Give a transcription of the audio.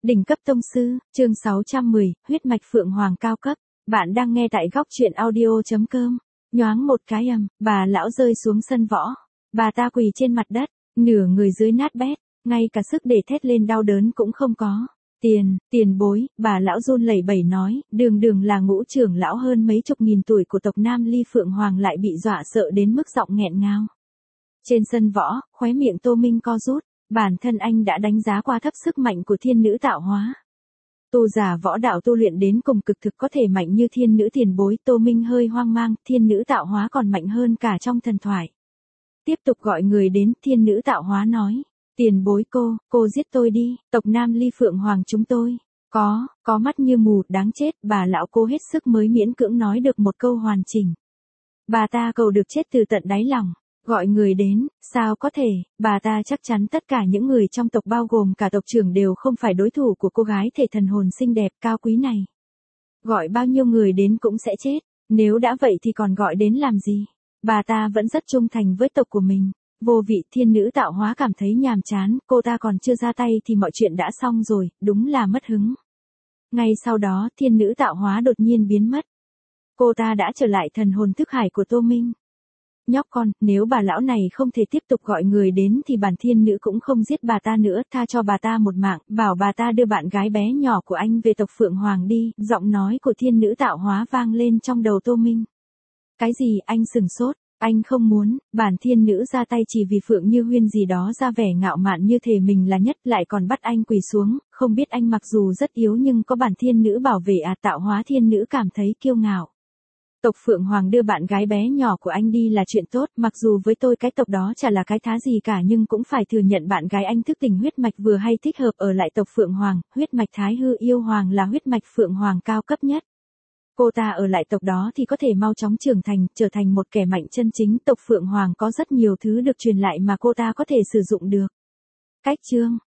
Đỉnh cấp tông sư, chương 610, huyết mạch Phượng Hoàng cao cấp. Bạn đang nghe tại góc truyện audio.com. Nhoáng một cái bà lão rơi xuống sân võ. Bà ta quỳ trên mặt đất, nửa người dưới nát bét, ngay cả sức để thét lên đau đớn cũng không có. Tiền bối, bà lão run lẩy bẩy nói, đường là ngũ trưởng lão hơn mấy chục nghìn tuổi của tộc Nam Ly Phượng Hoàng lại bị dọa sợ đến mức giọng nghẹn ngào. Trên sân võ, khóe miệng Tô Minh co rút. Bản thân anh đã đánh giá qua thấp sức mạnh của thiên nữ tạo hóa. Tu giả võ đạo tu luyện đến cùng cực thực có thể mạnh như thiên nữ tiền bối. Tô Minh hơi hoang mang, thiên nữ tạo hóa còn mạnh hơn cả trong thần thoại. Tiếp tục gọi người đến, thiên nữ tạo hóa nói. Tiền bối cô giết tôi đi, tộc Nam Ly Phượng Hoàng chúng tôi. Có mắt như mù, đáng chết, bà lão cô hết sức mới miễn cưỡng nói được một câu hoàn chỉnh. Bà ta cầu được chết từ tận đáy lòng. Gọi người đến, sao có thể, bà ta chắc chắn tất cả những người trong tộc bao gồm cả tộc trưởng đều không phải đối thủ của cô gái thể thần hồn xinh đẹp cao quý này. Gọi bao nhiêu người đến cũng sẽ chết, nếu đã vậy thì còn gọi đến làm gì? Bà ta vẫn rất trung thành với tộc của mình. Vô vị thiên nữ tạo hóa cảm thấy nhàm chán, cô ta còn chưa ra tay thì mọi chuyện đã xong rồi, đúng là mất hứng. Ngay sau đó thiên nữ tạo hóa đột nhiên biến mất. Cô ta đã trở lại thần hồn thức hải của Tô Minh. Nhóc con, nếu bà lão này không thể tiếp tục gọi người đến thì bản thiên nữ cũng không giết bà ta nữa, tha cho bà ta một mạng, bảo bà ta đưa bạn gái bé nhỏ của anh về tộc Phượng Hoàng đi, giọng nói của thiên nữ tạo hóa vang lên trong đầu Tô Minh. Cái gì, anh sừng sốt, anh không muốn, bản thiên nữ ra tay chỉ vì Phượng Như Huyên gì đó ra vẻ ngạo mạn như thể mình là nhất lại còn bắt anh quỳ xuống, không biết anh mặc dù rất yếu nhưng có bản thiên nữ bảo vệ tạo hóa thiên nữ cảm thấy kiêu ngạo. Tộc Phượng Hoàng đưa bạn gái bé nhỏ của anh đi là chuyện tốt, mặc dù với tôi cái tộc đó chả là cái thá gì cả nhưng cũng phải thừa nhận bạn gái anh thức tỉnh huyết mạch vừa hay thích hợp ở lại tộc Phượng Hoàng, huyết mạch Thái Hư Yêu Hoàng là huyết mạch Phượng Hoàng cao cấp nhất. Cô ta ở lại tộc đó thì có thể mau chóng trưởng thành, trở thành một kẻ mạnh chân chính. Tộc Phượng Hoàng có rất nhiều thứ được truyền lại mà cô ta có thể sử dụng được. Cách chương,